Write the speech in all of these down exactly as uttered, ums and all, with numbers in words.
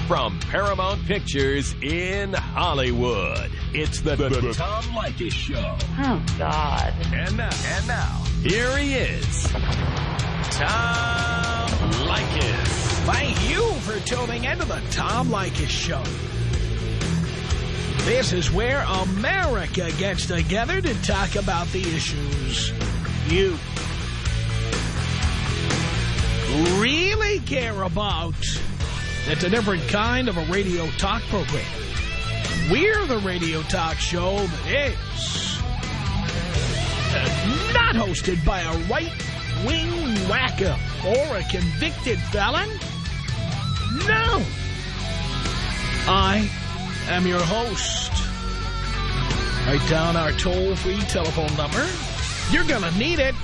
From Paramount Pictures in Hollywood, it's the, the, the Tom Leykis Show. Oh, God. And now, and now, here he is, Tom Leykis. Thank you for tuning into the Tom Leykis Show. This is where America gets together to talk about the issues you really care about. It's a different kind of a radio talk program. We're the radio talk show that is uh, not hosted by a right-wing wacko or a convicted felon. No. I am your host. Write down our toll-free telephone number. You're gonna need it.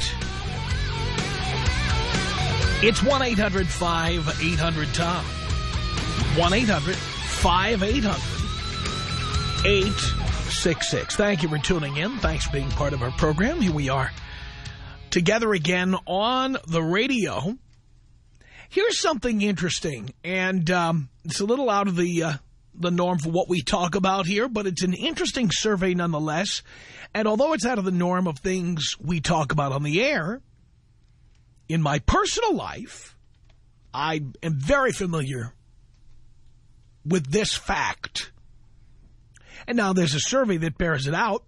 It's one eight hundred five eight hundred Tom. one eight hundred five eight hundred eight six six. Thank you for tuning in. Thanks for being part of our program. Here we are together again on the radio. Here's something interesting, and um, it's a little out of the uh, the norm for what we talk about here, but it's an interesting survey nonetheless. And although it's out of the norm of things we talk about on the air, in my personal life, I am very familiar with this fact. And now there's a survey that bears it out.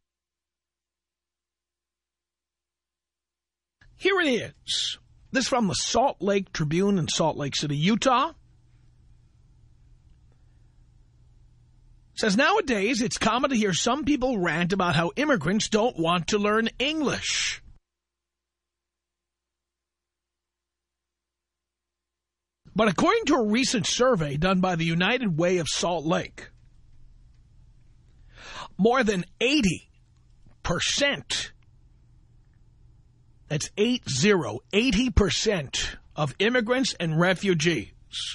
Here it is. This is from the Salt Lake Tribune in Salt Lake City, Utah. It says, nowadays it's common to hear some people rant about how immigrants don't want to learn English. But according to a recent survey done by the United Way of Salt Lake, more than eighty percent, that's eight zero, eighty percent of immigrants and refugees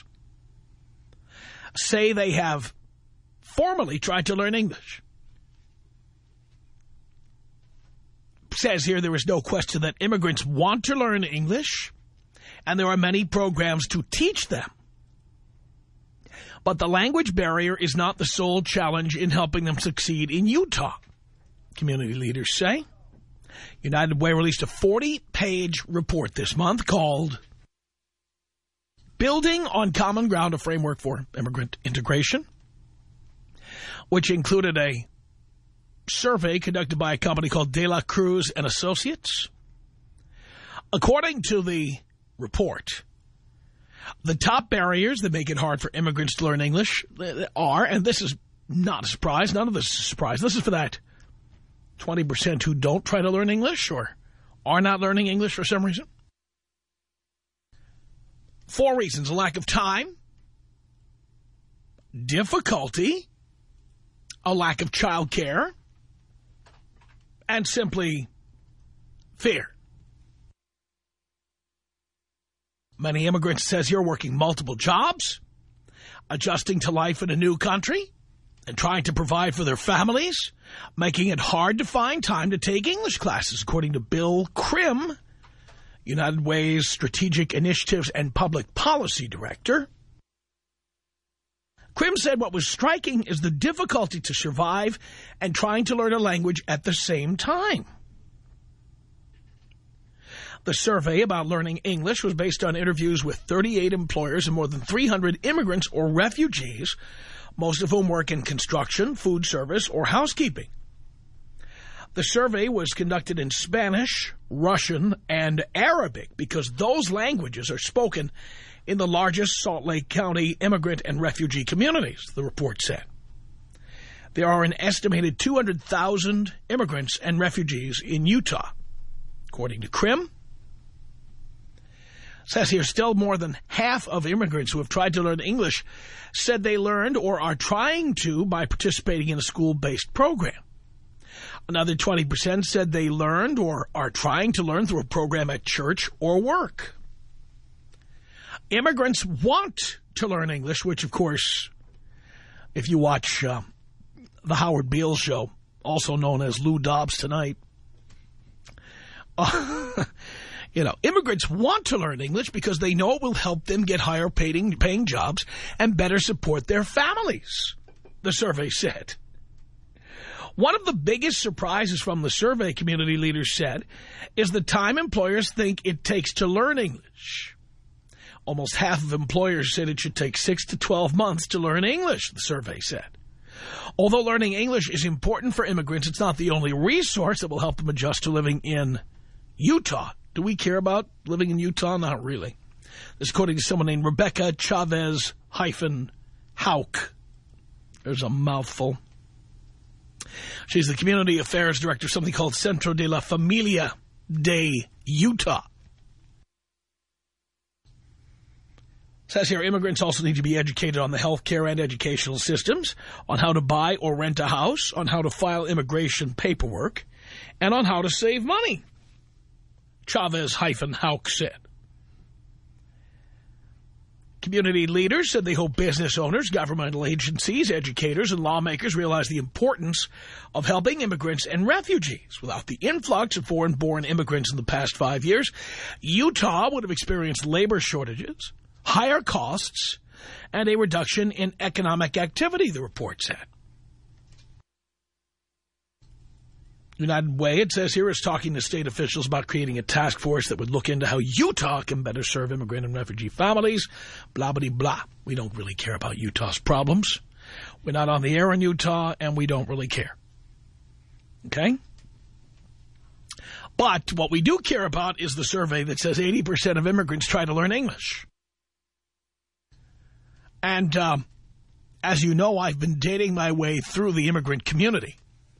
say they have formally tried to learn English. It says here there is no question that immigrants want to learn English, and there are many programs to teach them. But the language barrier is not the sole challenge in helping them succeed in Utah, community leaders say. United Way released a forty-page report this month called Building on Common Ground, a Framework for Immigrant Integration, which included a survey conducted by a company called De La Cruz and Associates. According to the report, the top barriers that make it hard for immigrants to learn English are, and this is not a surprise, none of this is a surprise, this is for that twenty percent who don't try to learn English or are not learning English for some reason. Four reasons: a lack of time, difficulty, a lack of child care, and simply fear. Many immigrants, says here, working multiple jobs, adjusting to life in a new country, and trying to provide for their families, making it hard to find time to take English classes, according to Bill Krim, United Way's Strategic Initiatives and Public Policy Director. Krim said what was striking is the difficulty to survive and trying to learn a language at the same time. The survey about learning English was based on interviews with thirty-eight employers and more than three hundred immigrants or refugees, most of whom work in construction, food service, or housekeeping. The survey was conducted in Spanish, Russian, and Arabic because those languages are spoken in the largest Salt Lake County immigrant and refugee communities, the report said. There are an estimated two hundred thousand immigrants and refugees in Utah, according to Krim. Says here, still more than half of immigrants who have tried to learn English said they learned or are trying to by participating in a school-based program. Another twenty percent said they learned or are trying to learn through a program at church or work. Immigrants want to learn English, which, of course, if you watch uh, the Howard Beale Show, also known as Lou Dobbs Tonight, uh, You know, immigrants want to learn English because they know it will help them get higher paying, paying jobs and better support their families, the survey said. One of the biggest surprises from the survey, community leaders said, is the time employers think it takes to learn English. Almost half of employers said it should take six to twelve months to learn English, the survey said. Although learning English is important for immigrants, it's not the only resource that will help them adjust to living in Utah. Do we care about living in Utah? Not really. This is according to someone named Rebecca Chavez-Hauk. There's a mouthful. She's the Community Affairs Director of something called Centro de la Familia de Utah. It says here, immigrants also need to be educated on the health care and educational systems, on how to buy or rent a house, on how to file immigration paperwork, and on how to save money, Chavez-Hauk said. Community leaders said they hope business owners, governmental agencies, educators, and lawmakers realize the importance of helping immigrants and refugees. Without the influx of foreign-born immigrants in the past five years, Utah would have experienced labor shortages, higher costs, and a reduction in economic activity, the report said. United Way, it says here, is talking to state officials about creating a task force that would look into how Utah can better serve immigrant and refugee families. Blah, blah, blah. We don't really care about Utah's problems. We're not on the air in Utah, and we don't really care. Okay? But what we do care about is the survey that says eighty percent of immigrants try to learn English. And um, as you know, I've been dating my way through the immigrant community.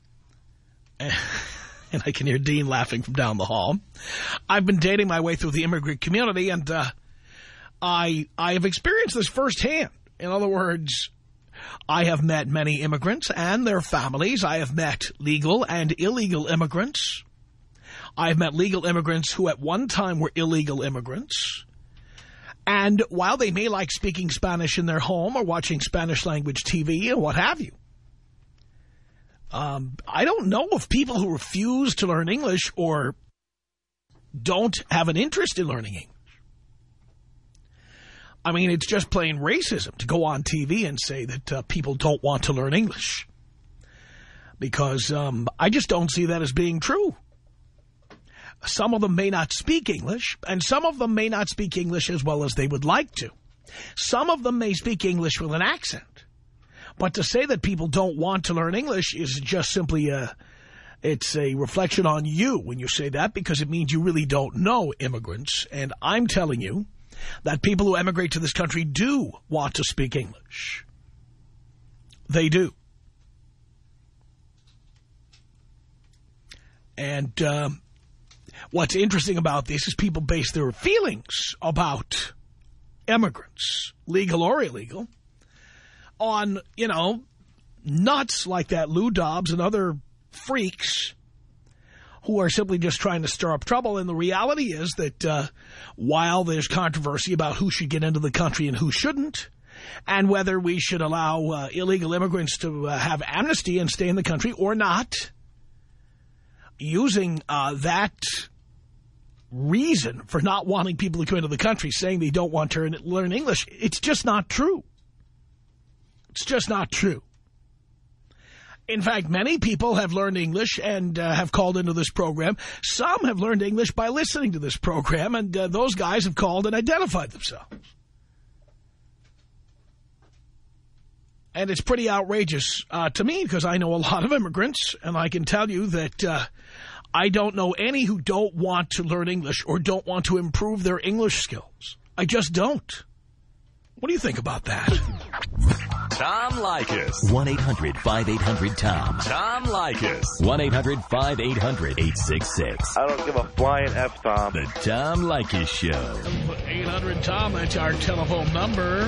And I can hear Dean laughing from down the hall. I've been dating my way through the immigrant community, and uh, I I have experienced this firsthand. In other words, I have met many immigrants and their families. I have met legal and illegal immigrants. I have met legal immigrants who at one time were illegal immigrants. And while they may like speaking Spanish in their home or watching Spanish-language T V or what have you, Um, I don't know if people who refuse to learn English or don't have an interest in learning English. I mean, it's just plain racism to go on T V and say that uh, people don't want to learn English. Because um, I just don't see that as being true. Some of them may not speak English, and some of them may not speak English as well as they would like to. Some of them may speak English with an accent. But to say that people don't want to learn English is just simply a, it's a reflection on you when you say that, because it means you really don't know immigrants. And I'm telling you that people who emigrate to this country do want to speak English. They do. And um, what's interesting about this is people base their feelings about immigrants, legal or illegal, on, you know, nuts like that Lou Dobbs and other freaks who are simply just trying to stir up trouble. And the reality is that uh, while there's controversy about who should get into the country and who shouldn't, and whether we should allow uh, illegal immigrants to uh, have amnesty and stay in the country or not, using uh, that reason for not wanting people to come into the country, saying they don't want to learn English, it's just not true. It's just not true. In fact, many people have learned English and uh, have called into this program. Some have learned English by listening to this program, and uh, those guys have called and identified themselves. And it's pretty outrageous uh, to me, because I know a lot of immigrants, and I can tell you that uh, I don't know any who don't want to learn English or don't want to improve their English skills. I just don't. What do you think about that? Tom Leykis. one eight hundred five eight hundred Tom. Tom Leykis. one eight hundred five eight hundred eight six six. I don't give a flying F, Tom. The Tom Leykis Show. eight hundred Tom, that's our telephone number.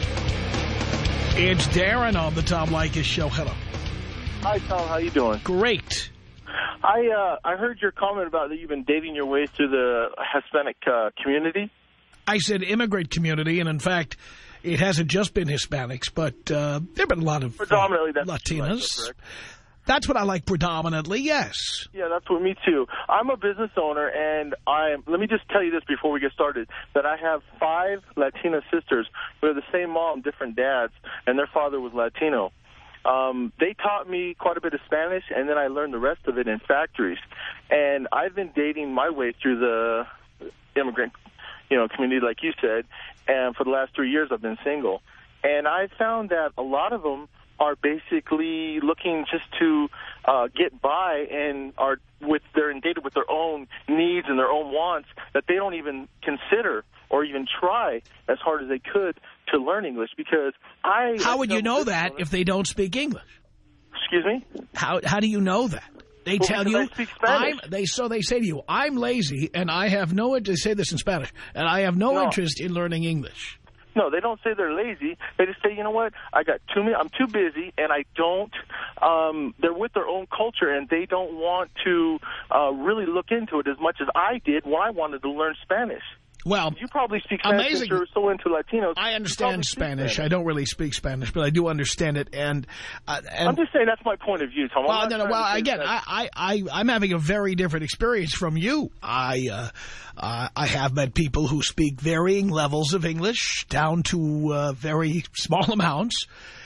It's Darren on the Tom Leykis Show. Hello. Hi, Tom. How you doing? Great. I uh, I heard your comment about that you've been dating your way through the Hispanic uh, community. I said immigrant community, and in fact, it hasn't just been Hispanics, but uh, there have been a lot of Predominantly, uh, that's Latinas. correct. That's what I like predominantly, yes. Yeah, that's what me too. I'm a business owner, and I'm. Let me just tell you this before we get started, that I have five Latina sisters who are the same mom, different dads, and their father was Latino. Um, they taught me quite a bit of Spanish, and then I learned the rest of it in factories. And I've been dating my way through the immigrant, you know, community, like you said, and for the last three years I've been single. And I found that a lot of them are basically looking just to uh, get by and are with they're inundated with their own needs and their own wants that they don't even consider or even try as hard as they could to learn English. Because I how would you know that owner, if they don't speak English? Excuse me? How how do you know that? They well, tell you, I speak Spanish. I'm, they so they say to you, I'm lazy and I have no they say this in Spanish and I have no, no. interest in learning English. No, they don't say they're lazy. They just say, you know what, I got too many, I'm too busy, and I don't, um, they're with their own culture, and they don't want to uh, really look into it as much as I did when I wanted to learn Spanish. Well, you probably speak Spanish amazing. since you're so into Latinos. I understand Spanish. Spanish. I don't really speak Spanish, but I do understand it. And, uh, and I'm just saying that's my point of view, Tom. Well, no, no, well, again, I, I, I, I'm having a very different experience from you. I, uh, uh, I have met people who speak varying levels of English down to uh, very small amounts.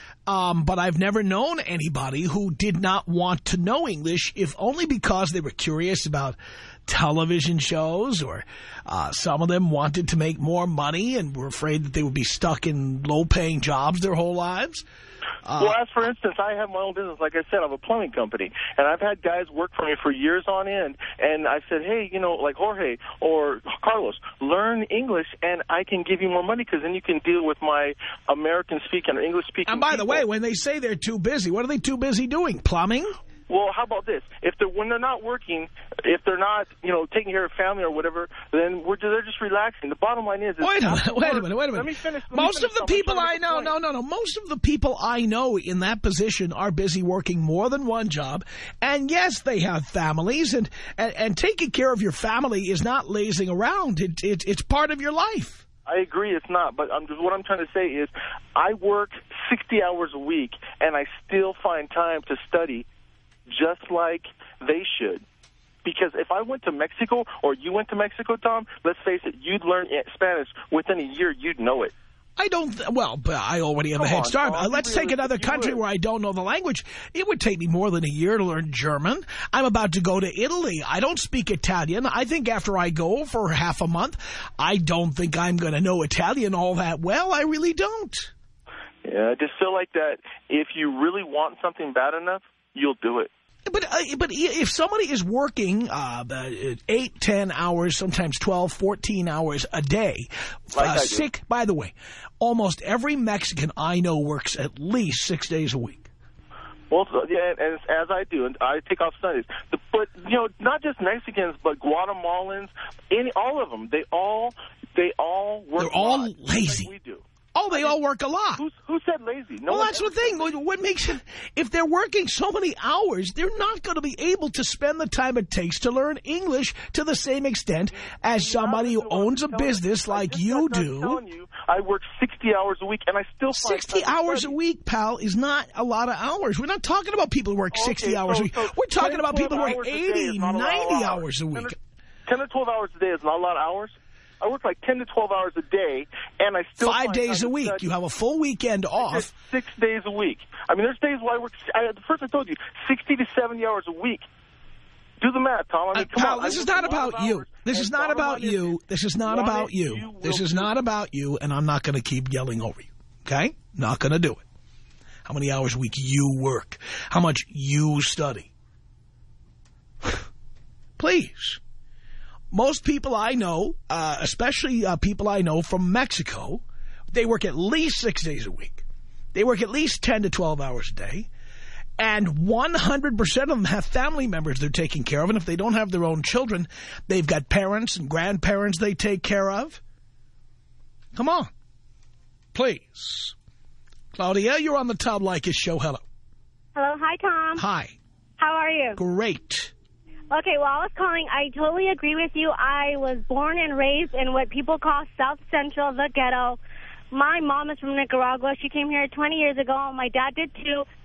Um, but I've never known anybody who did not want to know English, if only because they were curious about television shows, or uh, some of them wanted to make more money and were afraid that they would be stuck in low-paying jobs their whole lives. Uh, well, as for instance, I have my own business. Like I said, I have a plumbing company, and I've had guys work for me for years on end, and I said, hey, you know, like Jorge or Carlos, learn English, and I can give you more money because then you can deal with my American-speaking or English-speaking And by people. the way, when they say they're too busy, what are they too busy doing? Plumbing? Well, how about this? If they're when they're not working, if they're not, you know, taking care of family or whatever, then we're they're just relaxing. The bottom line is, is wait a minute, wait a minute, wait a minute. Let me finish. Let most me finish of the people I know, point. no, no, no. Most of the people I know in that position are busy working more than one job, and yes, they have families, and and, and taking care of your family is not lazing around. It, it it's part of your life. I agree it's not, but I'm just, what I'm trying to say is I work sixty hours a week, and I still find time to study just like they should. Because if I went to Mexico or you went to Mexico, Tom, let's face it, you'd learn Spanish within a year, you'd know it. I don't, well, but I already have Come a head on, start. Tom, Uh, let's you take really- another you country would. where I don't know the language. It would take me more than a year to learn German. I'm about to go to Italy. I don't speak Italian. I think after I go for half a month, I don't think I'm going to know Italian all that well. I really don't. Yeah, I just feel like that if you really want something bad enough, you'll do it. But uh, but if somebody is working uh, eight, ten hours, sometimes twelve, fourteen hours a day, Like uh, I do. sick, by the way, almost every Mexican I know works at least six days a week. Well, so, yeah, and as I do, and I take off Sundays. The, but, you know, not just Mexicans, but Guatemalans, any, all of them, they all, they all work They're all a lot, just lazy. like we do. Oh, they all work a lot. Who's, who said lazy? No Well, one that's the ever thing. said lazy. What makes it, if they're working so many hours, they're not going to be able to spend the time it takes to learn English to the same extent as somebody who owns a business like you do. I'm telling you, I work sixty hours a week, and I still find sixty time to hours a study. week, pal, is not a lot of hours. We're not talking about people who work Okay, sixty so- hours a week. so We're talking ten, about people who twelve work hours a day eighty, is not a lot of ninety hours. hours a week. ten or twelve hours a day is not a lot of hours. I work like ten to twelve hours a day, and I still Five find days time a to week. study. You have a full weekend off. Just six days a week. I mean, there's days where I work, I, first I told you, sixty to seventy hours a week. Do the math, Tom. I mean, Uh, come pal, on. this I is work not a lot about of you. hours, This and is not bottom about line is, you. This is not want about it, you. you This will is do not it. about you, and I'm not going to keep yelling over you. Okay? Not going to do it. How many hours a week you work? How much you study? Please. Most people I know, uh, especially uh, people I know from Mexico, they work at least six days a week. They work at least ten to twelve hours a day. And one hundred percent of them have family members they're taking care of. And if they don't have their own children, they've got parents and grandparents they take care of. Come on. Please. Claudia, you're on the Tom Leykis show. Hello. Hello. Hi, Tom. Hi. How are you? Great. Okay, well, I was calling. I totally agree with you. I was born and raised in what people call South Central, the ghetto. My mom is from Nicaragua. She came here twenty years ago. My dad did too.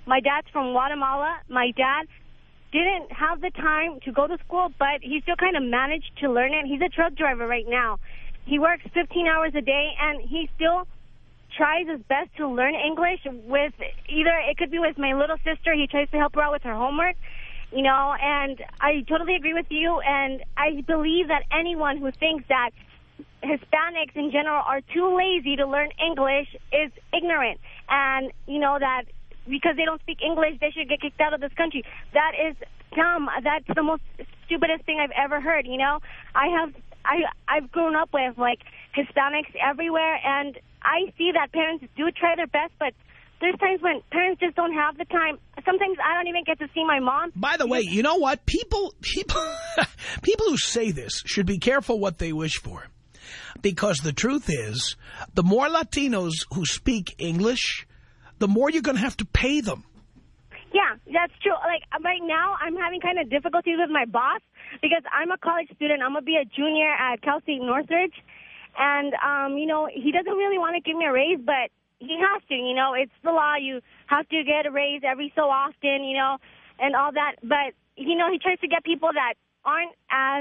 My dad's from Guatemala. My dad didn't have the time to go to school, but he still kind of managed to learn it. He's a truck driver right now. He works fifteen hours a day, and he still tries his best to learn English with either, it could be with my little sister. He tries to help her out with her homework, you know, and I totally agree with you, and I believe that anyone who thinks that Hispanics in general are too lazy to learn English is ignorant, and, you know, that because they don't speak English, they should get kicked out of this country. That is dumb. That's the most stupidest thing I've ever heard, you know. I have, I, I've grown up with, like, Hispanics everywhere, and I see that parents do try their best, but there's times when parents just don't have the time. Sometimes I don't even get to see my mom. By the way, you know what? People, people, people who say this should be careful what they wish for. Because the truth is, the more Latinos who speak English, the more you're going to have to pay them. Yeah, that's true. Like, right now, I'm having kind of difficulties with my boss because I'm a college student. I'm going to be a junior at Cal State Northridge. And, um, you know, he doesn't really want to give me a raise, but he has to, you know. It's the law. You have to get a raise every so often, you know, and all that. But, you know, he tries to get people that aren't as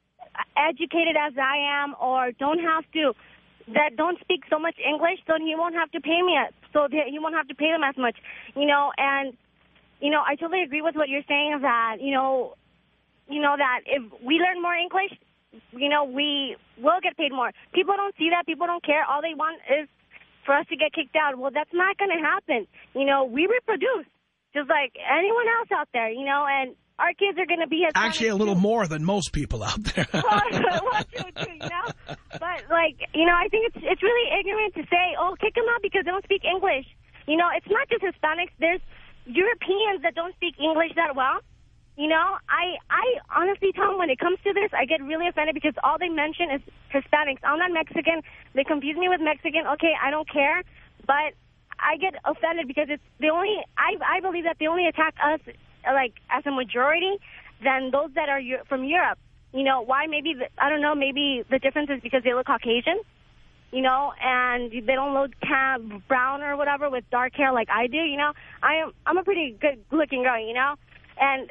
educated as I am or don't have to, that don't speak so much English, so he won't have to pay me, so he won't have to pay them as much, you know. And, you know, I totally agree with what you're saying that, you know, you know, that if we learn more English, you know, we will get paid more. People don't see that. People don't care. All they want is for us to get kicked out. Well, that's not going to happen. You know, we reproduce just like anyone else out there, you know, and our kids are going to be as actually a little too. more than most people out there. well, well, true, true, you know. But, like, you know, I think it's it's really ignorant to say, oh, kick them out because they don't speak English. You know, it's not just Hispanics. There's Europeans that don't speak English that well. You know, I, I honestly, Tom, when it comes to this, I get really offended because all they mention is Hispanics. I'm not Mexican. They confuse me with Mexican. Okay, I don't care. But I get offended because it's the only, I, I believe that they only attack us, like, as a majority than those that are from Europe. You know, why? Maybe, the, I don't know, maybe the difference is because they look Caucasian, you know, and they don't look kind of brown or whatever with dark hair like I do, you know. I am, I'm a pretty good-looking girl, you know, and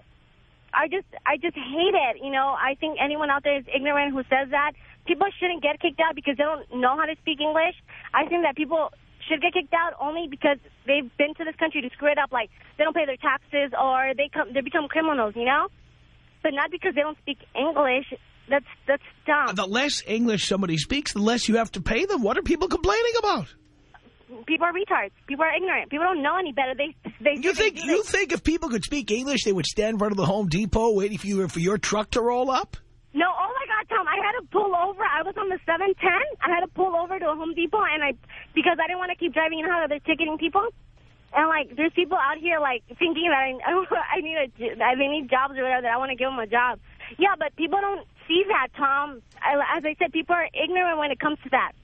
I just I just hate it, you know. I think anyone out there is ignorant who says that. People shouldn't get kicked out because they don't know how to speak English. I think that people should get kicked out only because they've been to this country to screw it up, like they don't pay their taxes or they come they become criminals, you know? But not because they don't speak English. That's that's dumb. The less English somebody speaks, the less you have to pay them. What are people complaining about? People are retards. People are ignorant. People don't know any better. They they. You think they, you they, think if people could speak English, they would stand in front of the Home Depot waiting for you for your truck to roll up? No. Oh my God, Tom! I had to pull over. I was on the seven ten. I had to pull over to a Home Depot, and I because I didn't want to keep driving. You know how they're ticketing people, and like there's people out here like thinking that I I need a they need jobs or whatever. That I want to give them a job. Yeah, but people don't see that, Tom. I, as I said, people are ignorant when it comes to that.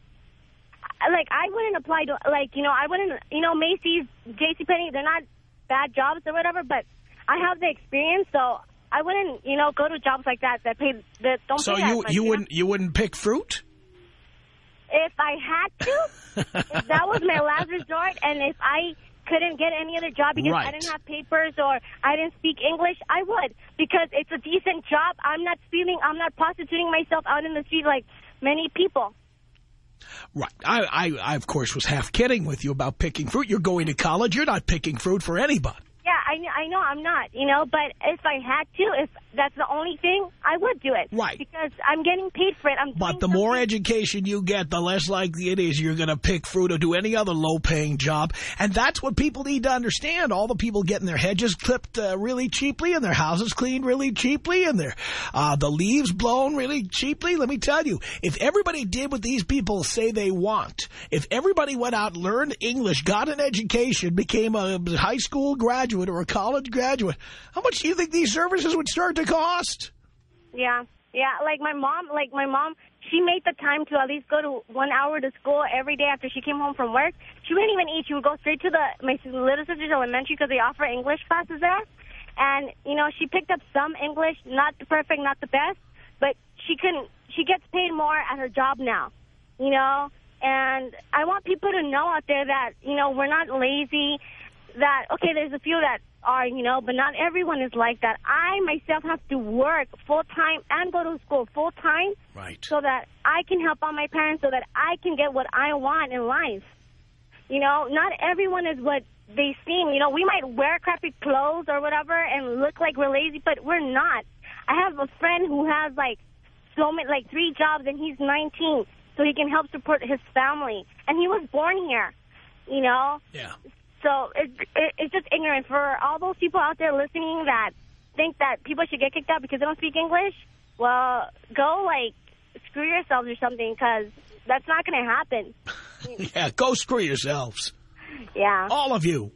Like, I wouldn't apply to, like, you know, I wouldn't, you know, Macy's, JCPenney, they're not bad jobs or whatever, but I have the experience, so I wouldn't, you know, go to jobs like that that pay, that don't so pay that you, much. So you you wouldn't, you wouldn't pick fruit? If I had to, if that was my last resort, and if I couldn't get any other job because right. I didn't have papers or I didn't speak English, I would, because it's a decent job. I'm not stealing, I'm not prostituting myself out in the street like many people. Right. I, I, I, of course, was half kidding with you about picking fruit. You're going to college. You're not picking fruit for anybody. Yeah, I, I know I'm not, you know, but if I had to, if that's the only thing, I would do it. Right. Because I'm getting paid for it. I'm but the more education you get, the less likely it is you're going to pick fruit or do any other low-paying job. And that's what people need to understand. All the people getting their hedges clipped uh, really cheaply and their houses cleaned really cheaply and their uh, the leaves blown really cheaply. Let me tell you, if everybody did what these people say they want, if everybody went out, learned English, got an education, became a high school graduate, or a college graduate, how much do you think these services would start to cost? Yeah, yeah. Like my mom, like my mom, she made the time to at least go to one hour to school every day after she came home from work. She wouldn't even eat. She would go straight to the my little sister's elementary because they offer English classes there. And, you know, she picked up some English, not the perfect, not the best, but she couldn't, she gets paid more at her job now, you know. And I want people to know out there that, you know, we're not lazy. that, okay, there's a few that are, you know, but not everyone is like that. I myself have to work full-time and go to school full-time. Right. So that I can help out my parents, so that I can get what I want in life. You know, not everyone is what they seem. You know, we might wear crappy clothes or whatever and look like we're lazy, but we're not. I have a friend who has, like, so many, like, three jobs, and he's nineteen, so he can help support his family. And he was born here, you know? Yeah. So it, it, it's just ignorant. For all those people out there listening that think that people should get kicked out because they don't speak English, well, go, like, screw yourselves or something, because that's not going to happen. Yeah, go screw yourselves. Yeah. All of you.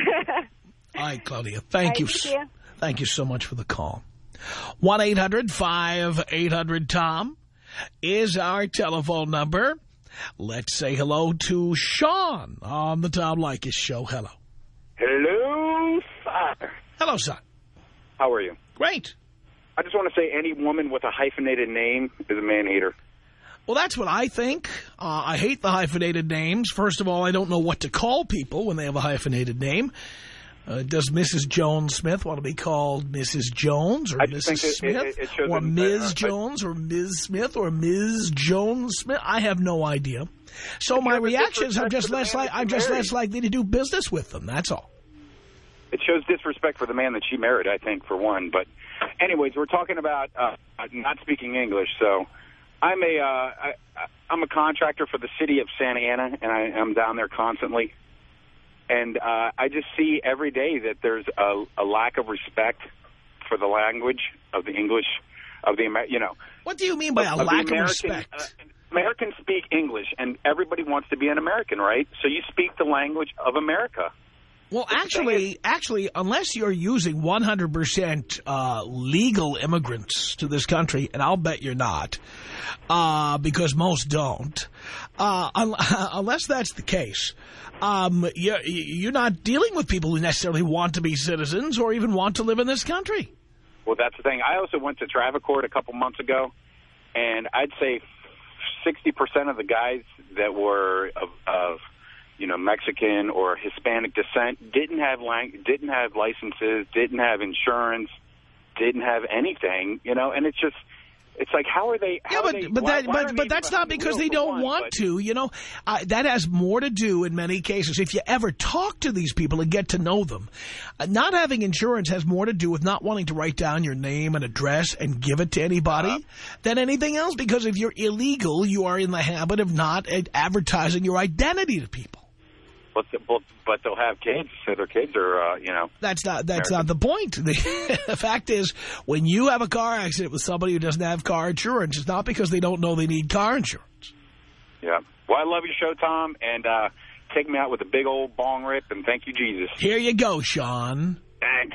All right, Claudia. Thank All you. right, thank you. Thank you so much for the call. one eight hundred five eight hundred Tom is our telephone number. Let's say hello to Sean on the Tom Leykis Show. Hello. Hello, sir. Hello, son. How are you? Great. I just want to say any woman with a hyphenated name is a man-hater. Well, that's what I think. Uh, I hate the hyphenated names. First of all, I don't know what to call people when they have a hyphenated name. Uh, does Missus Jones Smith want to be called Missus Jones or I just Missus think it- Smith it- it shows or an- Miz uh, I- Jones or Miz Smith or Miz Jones Smith? I have no idea. So my shows a reactions are disrespect just for the less man like that I'm you just married. less likely to do business with them. That's all. It shows disrespect for the man that she married, I think, for one. But anyways, we're talking about uh, not speaking English. So I'm a, uh, I, I'm a contractor for the city of Santa Ana, and I, I'm down there constantly. And uh, I just see every day that there's a, a lack of respect for the language of the English, of the, Amer you know. What do you mean by a of the lack of American, respect? Uh, Americans speak English, and everybody wants to be an American, right? So you speak the language of America. Well, But the thing actually, is- actually, unless you're using one hundred percent uh, legal immigrants to this country, and I'll bet you're not, uh, because most don't, uh, un unless that's the case, um, you're, you're not dealing with people who necessarily want to be citizens or even want to live in this country. Well, that's the thing. I also went to Travancore a couple months ago, and I'd say sixty percent of the guys that were of, of you know, Mexican or Hispanic descent didn't have lang didn't have licenses, didn't have insurance, didn't have anything, you know, and it's just, it's like, how are they? How Yeah, are but they, but why, that why but are but they that's even not on the because wheel they for don't one, want but- to. You know, uh, that has more to do in many cases. If you ever talk to these people and get to know them, uh, not having insurance has more to do with not wanting to write down your name and address and give it to anybody uh, than anything else. Because if you're illegal, you are in the habit of not uh, advertising your identity to people. But, but, but they'll have kids, so their kids are, uh, you know. That's not that's American. not the point. The, the fact is, when you have a car accident with somebody who doesn't have car insurance, it's not because they don't know they need car insurance. Yeah. Well, I love your show, Tom, and uh, take me out with a big old bong rip, and thank you, Jesus. Here you go, Sean. Thanks.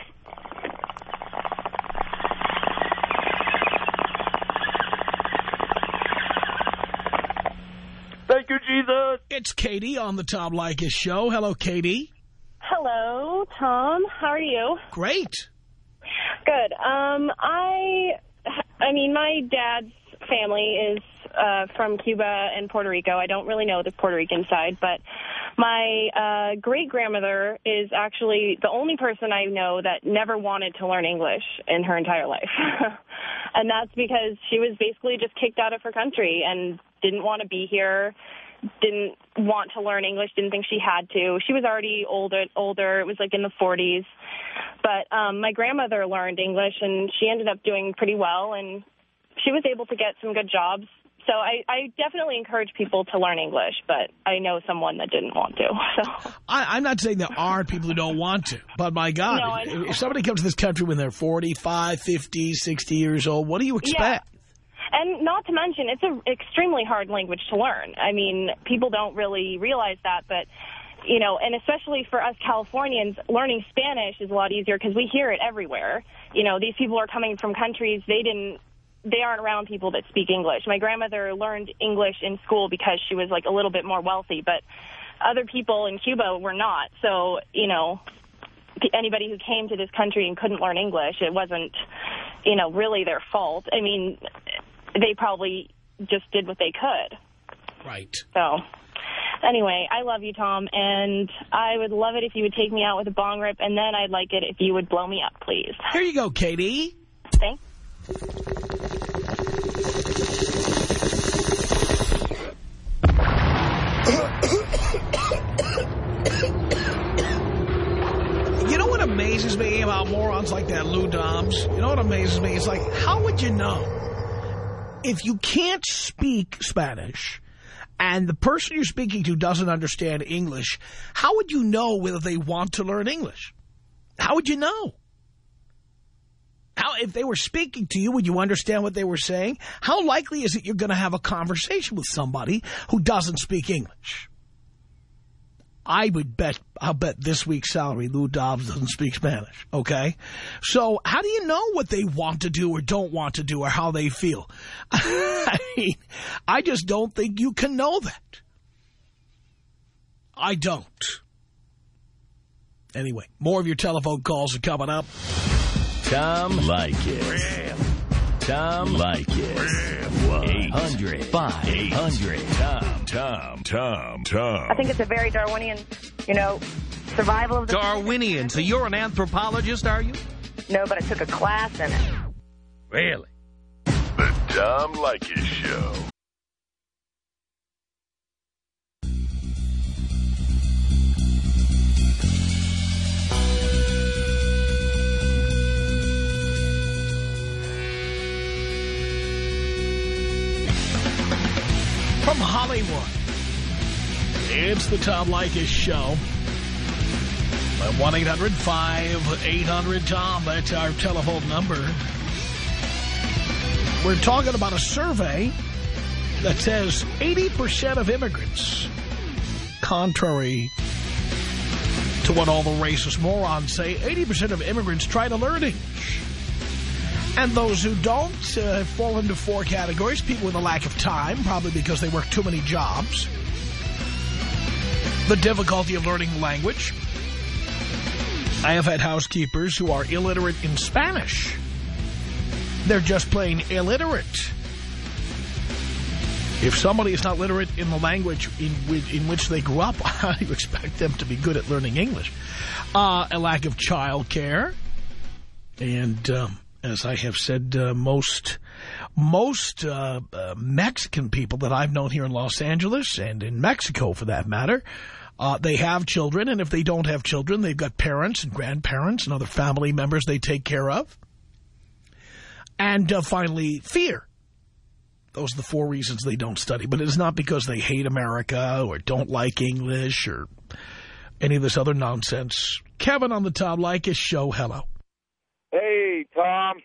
Thank you, Jesus. It's Katie on the Tom Leykis Show. Hello, Katie. Hello, Tom. How are you? Great. Good. Um, I, I mean, my dad's family is uh, from Cuba and Puerto Rico. I don't really know the Puerto Rican side, but my uh, great-grandmother is actually the only person I know that never wanted to learn English in her entire life. And that's because she was basically just kicked out of her country and didn't want to be here, didn't want to learn English, didn't think she had to. She was already older, older. It was like in the forties. But um, my grandmother learned English, and she ended up doing pretty well, and she was able to get some good jobs. So I, I definitely encourage people to learn English, but I know someone that didn't want to. So I, I'm not saying there aren't people who don't want to, but my God, No, I know. if somebody comes to this country when they're forty-five, fifty, sixty years old, what do you expect? Yeah. And not to mention, it's an extremely hard language to learn. I mean, people don't really realize that, but, you know, and especially for us Californians, learning Spanish is a lot easier because we hear it everywhere. You know, these people are coming from countries they didn't, they aren't around people that speak English. My grandmother learned English in school because she was, like, a little bit more wealthy, but other people in Cuba were not. So, you know, anybody who came to this country and couldn't learn English, it wasn't, you know, really their fault. I mean, they probably just did what they could. Right. So, Anyway, I love you, Tom, and I would love it if you would take me out with a bong rip, and then I'd like it if you would blow me up, please. Here you go, Katie. Thanks. You know what amazes me about morons like that, Lou Dobbs? You know what amazes me? It's like, how would you know if you can't speak Spanish and the person you're speaking to doesn't understand English? How would you know whether they want to learn English? How would you know? How, if they were speaking to you, would you understand what they were saying? How likely is it you're going to have a conversation with somebody who doesn't speak English? I would bet, I'll bet this week's salary, Lou Dobbs doesn't speak Spanish, okay? So how do you know what they want to do or don't want to do or how they feel? I mean, I just don't think you can know that. I don't. Anyway, more of your telephone calls are coming up. Tom Leykis. Tom Leykis. one eight hundred five eight hundred Tom. Tom, Tom, Tom. I think it's a very Darwinian, you know, survival of the... Darwinian. So you're an anthropologist, are you? No, but I took a class in it. Really? The Tom Leykis Show. From Hollywood, it's the Tom Leykis Show. one eight hundred five eight hundred Tom, that's our telephone number. We're talking about a survey that says eighty percent of immigrants, contrary to what all the racist morons say, eighty percent of immigrants try to learn English. And those who don't uh, fall into four categories. People with a lack of time, probably because they work too many jobs. The difficulty of learning language. I have had housekeepers who are illiterate in Spanish. They're just plain illiterate. If somebody is not literate in the language in, in which they grew up, how do you expect them to be good at learning English? Uh, a lack of child care. And... Um, As I have said, uh, most most uh, uh, Mexican people that I've known here in Los Angeles and in Mexico, for that matter, uh, they have children. And if they don't have children, they've got parents and grandparents and other family members they take care of. And uh, finally, fear. Those are the four reasons they don't study. But it is not because they hate America or don't like English or any of this other nonsense. Kevin on the Tom Leykis Show, hello. Hey, Tom.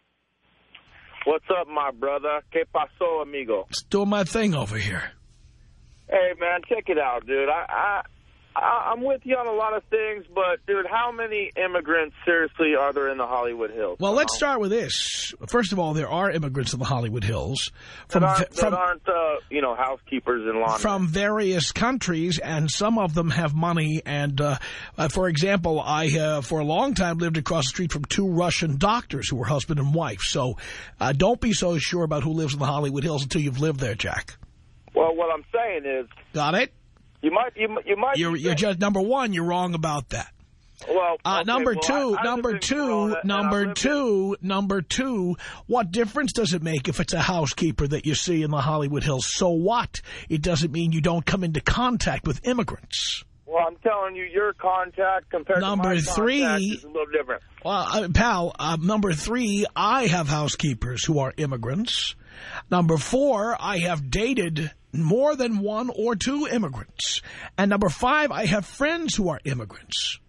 What's up, my brother? ¿Qué pasó, amigo? Just doing my thing over here. Hey, man, check it out, dude. I, I, I, I'm with you on a lot of things, but, dude, how many immigrants, seriously, are there in the Hollywood Hills? Well, let's start with this. First of all, there are immigrants in the Hollywood Hills. From, that aren't, from, that aren't uh, you know, housekeepers and laundry. From various countries, and some of them have money. And, uh, uh, for example, I, uh, for a long time, lived across the street from two Russian doctors who were husband and wife. So uh, don't be so sure about who lives in the Hollywood Hills until you've lived there, Jack. Well, what I'm saying is... Got it? You might, you, you might. You're, you're just number one. You're wrong about that. Well, uh, okay, number well, two, I, I number two, Corona, number two, number two. What difference does it make if it's a housekeeper that you see in the Hollywood Hills? So what? It doesn't mean you don't come into contact with immigrants. Well, I'm telling you, your contact compared number to my three, contact is a little different. Well, uh, pal, uh, number three, I have housekeepers who are immigrants. Number four, I have dated more than one or two immigrants. And number five, I have friends who are immigrants.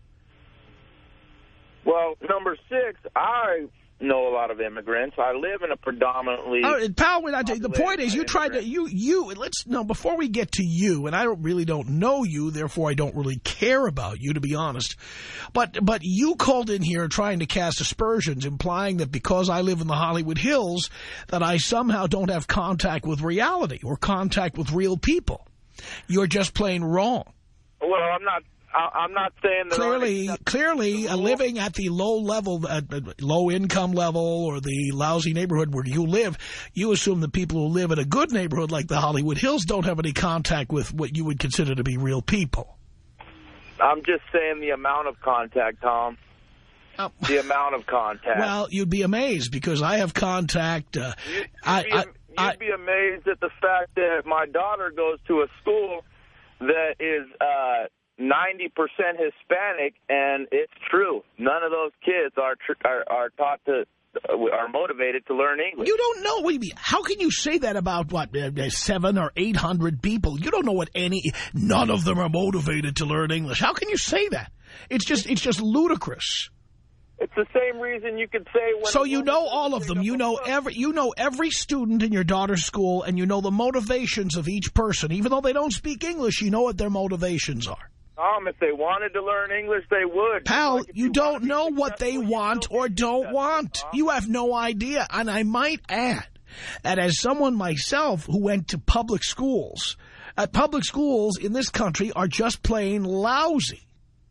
Well, number six, I know a lot of immigrants. I live in a predominantly... Oh, pal, we're not, the point is you tried to... You, you, let's... No, before we get to you, and I don't, really don't know you, therefore I don't really care about you, to be honest. But, but you called in here trying to cast aspersions, implying that because I live in the Hollywood Hills, that I somehow don't have contact with reality or contact with real people. You're just plain wrong. Well, I'm not... I, I'm not saying that clearly, clearly, uh, living at the low level, uh, low income level, or the lousy neighborhood where you live, you assume that people who live in a good neighborhood like the Hollywood Hills don't have any contact with what you would consider to be real people. I'm just saying the amount of contact, Tom. Oh. The amount of contact. Well, you'd be amazed because I have contact. Uh, you'd, you'd, I, be, I, you'd I, be amazed at the fact that my daughter goes to a school that is uh, ninety percent Hispanic, and it's true. None of those kids are tr are, are taught to are motivated to learn English. You don't know. What do you mean? How can you say that about, what, uh, seven or eight hundred people? You don't know what any, none of them are motivated to learn English. How can you say that? It's just, it's just ludicrous. It's the same reason you could say... When so you know all of them. You know every you know every student in your daughter's school, and you know the motivations of each person. Even though they don't speak English, you know what their motivations are. Um, if they wanted to learn English, they would. Pal, like you, you don't know what they want or don't want. You have no idea. And I might add that as someone myself who went to public schools, uh, public schools in this country are just plain lousy.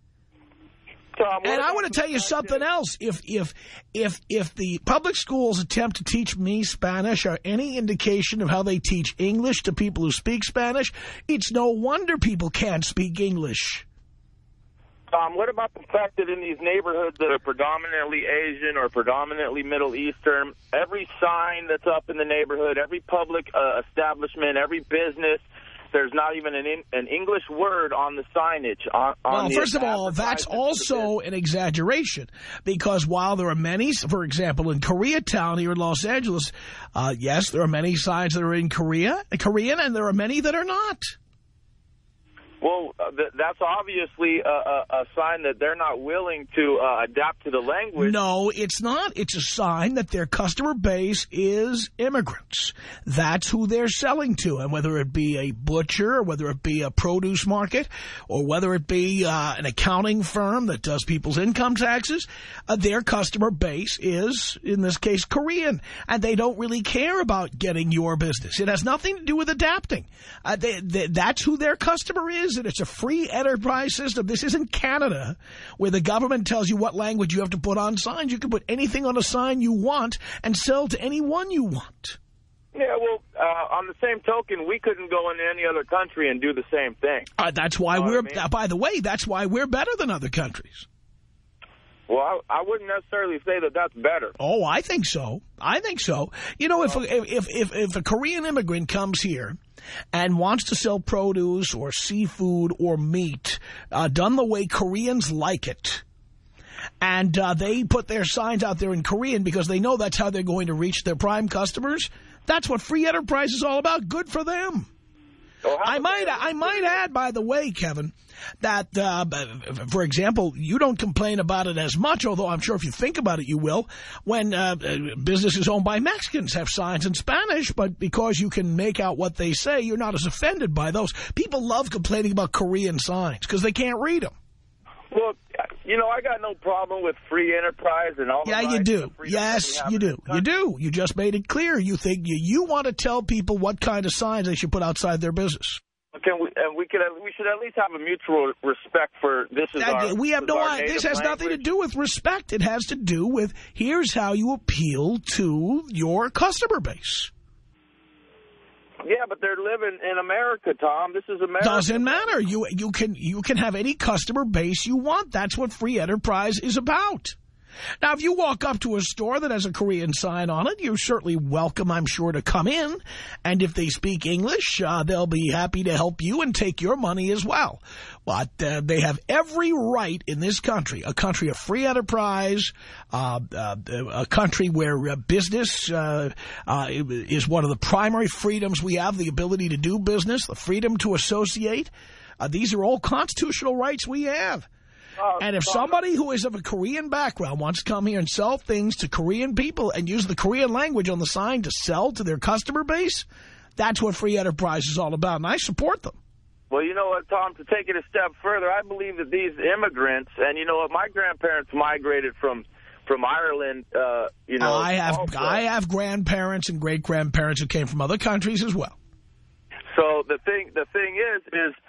Tom, and I want to tell you something else. If if if if the public schools attempt to teach me Spanish or any indication of how they teach English to people who speak Spanish, it's no wonder people can't speak English. Tom, what about the fact that in these neighborhoods that are predominantly Asian or predominantly Middle Eastern, every sign that's up in the neighborhood, every public uh, establishment, every business, there's not even an, in, an English word on the signage. On, on well, the first of all, that's also an exaggeration, because while there are many, for example, in Koreatown here in Los Angeles, uh, yes, there are many signs that are in Korea, Korean, and there are many that are not. Well, uh, th that's obviously a, a, a sign that they're not willing to uh, adapt to the language. No, it's not. It's a sign that their customer base is immigrants. That's who they're selling to. And whether it be a butcher, or whether it be a produce market, or whether it be uh, an accounting firm that does people's income taxes, uh, their customer base is, in this case, Korean. And they don't really care about getting your business. It has nothing to do with adapting. Uh, they, they, that's who their customer is. And it's a free enterprise system. This isn't Canada, where the government tells you what language you have to put on signs. You can put anything on a sign you want and sell to anyone you want. Yeah, well, uh, on the same token, we couldn't go into any other country and do the same thing. Uh, that's why you know we're, I mean? uh, by the way, that's why we're better than other countries. Well, I, I wouldn't necessarily say that that's better. Oh, I think so. I think so. You know, if, well, if, if, if a Korean immigrant comes here and wants to sell produce or seafood or meat uh, done the way Koreans like it, and uh, they put their signs out there in Korean because they know that's how they're going to reach their prime customers, that's what free enterprise is all about. Good for them. Well, I might I might add, by the way, Kevin, that, uh, for example, you don't complain about it as much, although I'm sure if you think about it, you will, when uh, businesses owned by Mexicans have signs in Spanish, but because you can make out what they say, you're not as offended by those. People love complaining about Korean signs because they can't read them. Well, you know, I got no problem with free enterprise and all. Yeah, you do. Yes, you do. You do. You just made it clear. You think you, you want to tell people what kind of signs they should put outside their business. Can we? And we could. We should at least have a mutual respect for this. Is our, we have no. This has language. nothing to do with respect. It has to do with here's how you appeal to your customer base. Yeah, but they're living in America, Tom. This is America. Doesn't matter. You you can you can have any customer base you want. That's what free enterprise is about. Now, if you walk up to a store that has a Korean sign on it, you're certainly welcome, I'm sure, to come in. And if they speak English, uh, they'll be happy to help you and take your money as well. But uh, they have every right in this country, a country of free enterprise, uh, uh, a country where uh, business uh, uh, is one of the primary freedoms we have, the ability to do business, the freedom to associate. Uh, these are all constitutional rights we have. And if somebody who is of a Korean background wants to come here and sell things to Korean people and use the Korean language on the sign to sell to their customer base, that's what free enterprise is all about, and I support them. Well, you know what, Tom, to take it a step further, I believe that these immigrants, and you know what, my grandparents migrated from from Ireland, uh, you know. I have, also. I have grandparents and great-grandparents who came from other countries as well. So the thing, the thing is, is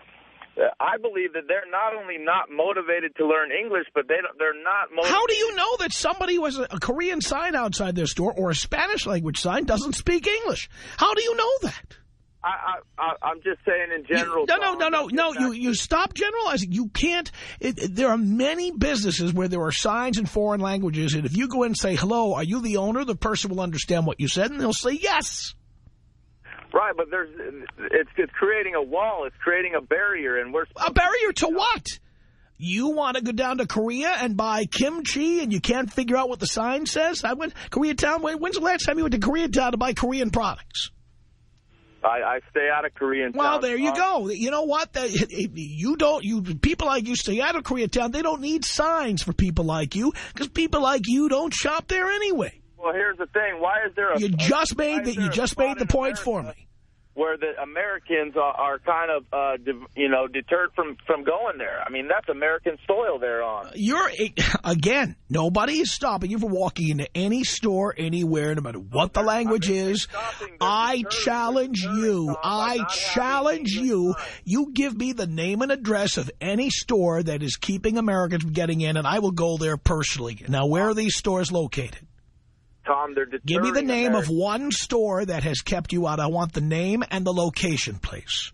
I believe that they're not only not motivated to learn English, but they don't, they're not motivated. How do you know that somebody with a, a Korean sign outside their store or a Spanish language sign doesn't speak English? How do you know that? I, I, I'm just saying in general. You, no, no, no, no, no. You, you stop generalizing. You can't. It, it, there are many businesses where there are signs in foreign languages, and if you go in and say, hello, are you the owner? The person will understand what you said, and they'll say yes. Right, but there's it's, it's creating a wall. It's creating a barrier, and we're a barrier to what? You want to go down to Korea and buy kimchi, and you can't figure out what the sign says? I went Koreatown. When's the last time you went to Koreatown to buy Korean products? I, I stay out of Korean. Well, there you go. You know what? You don't. You people like you stay out of Koreatown. They don't need signs for people like you because people like you don't shop there anyway. Well, here's the thing. Why is there a... You just made the, you just made the point for me. Where the Americans are, are kind of, uh, you know, deterred from, from going there. I mean, that's American soil they're on. You're, again, nobody is stopping you from walking into any store, anywhere, no matter what the language is. I challenge you. I challenge you. You give me the name and address of any store that is keeping Americans from getting in, and I will go there personally. Now, where are these stores located? Tom, they're Give me the name America. of one store that has kept you out. I want the name and the location, please.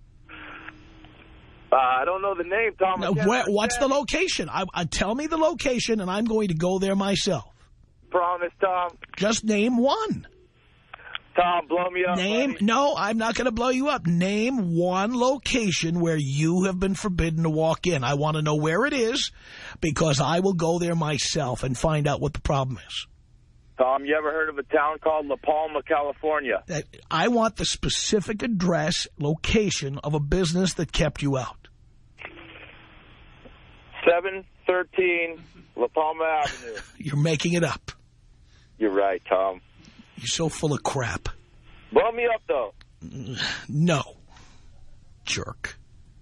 Uh, I don't know the name, Tom. Now, where, what's the location? I, I, tell me the location, and I'm going to go there myself. Promise, Tom. Just name one. Tom, blow me up. Name? buddy. No, I'm not going to blow you up. Name one location where you have been forbidden to walk in. I want to know where it is because I will go there myself and find out what the problem is. Tom, you ever heard of a town called La Palma, California? That I want the specific address, location of a business that kept you out. seven thirteen La Palma Avenue. You're making it up. You're right, Tom. You're so full of crap. Blow me up, though. No. Jerk.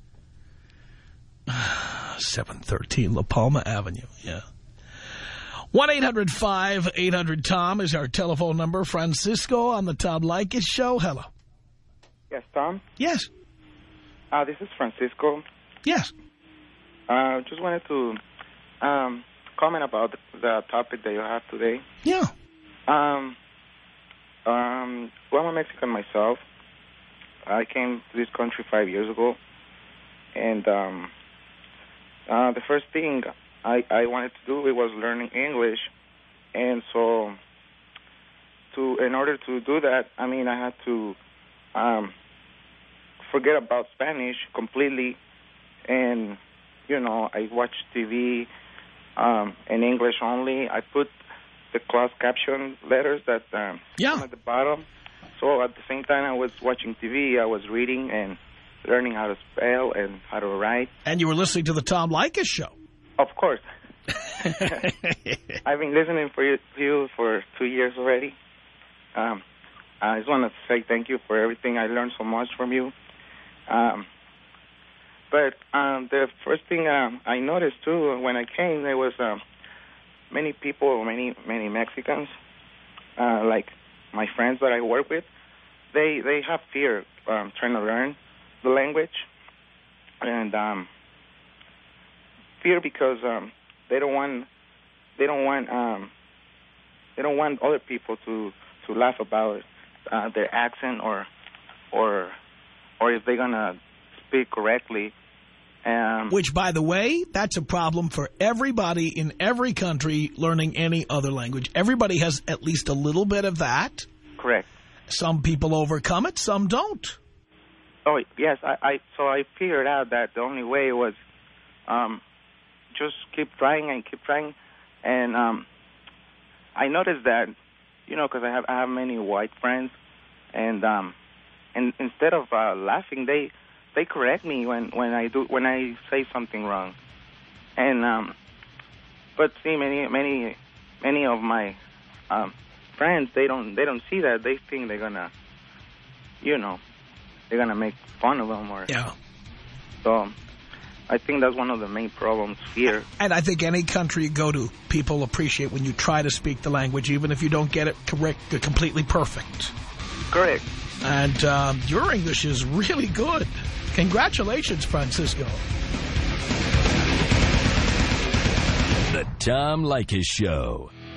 seven thirteen La Palma Avenue, yeah. one eight hundred five eight hundred Tom is our telephone number. Francisco on the Tom Leykis show. Hello. Yes, Tom? Yes. Uh, this is Francisco. Yes. I uh, just wanted to um, comment about the, the topic that you have today. Yeah. Um, um, well, I'm a Mexican myself. I came to this country five years ago. And um, uh, the first thing I, I wanted to do it was learning English, and so to in order to do that, I mean, I had to um, forget about Spanish completely, and you know, I watched T V um, in English only. I put the closed caption letters that um, yeah. at the bottom. So at the same time I was watching T V, I was reading and learning how to spell and how to write. And you were listening to the Tom Leykis show. Of course. I've been listening for you, you for two years already. Um, I just want to say thank you for everything. I learned so much from you. Um, but um, the first thing um, I noticed, too, when I came, there was um, many people, many many Mexicans, uh, like my friends that I work with. They, they have fear um, trying to learn the language. And um, fear because... Um, They don't want, they don't want, um, they don't want other people to, to laugh about uh, their accent or, or, or if they're gonna speak correctly. Um, Which, by the way, that's a problem for everybody in every country learning any other language. Everybody has at least a little bit of that. Correct. Some people overcome it, some don't. Oh yes, I, I so I figured out that the only way was. Um, just keep trying and keep trying. And um, I noticed that, you know, because I have I have many white friends, and um, and instead of uh, laughing, they they correct me when, when I do when I say something wrong. And um, but see, many many many of my um, friends, they don't they don't see that. They think they're gonna, you know, they're gonna make fun of them or yeah. So. I think that's one of the main problems here. And I think any country you go to, people appreciate when you try to speak the language, even if you don't get it correct, completely perfect. Correct. And um, your English is really good. Congratulations, Francisco. The Tom Leykis Show.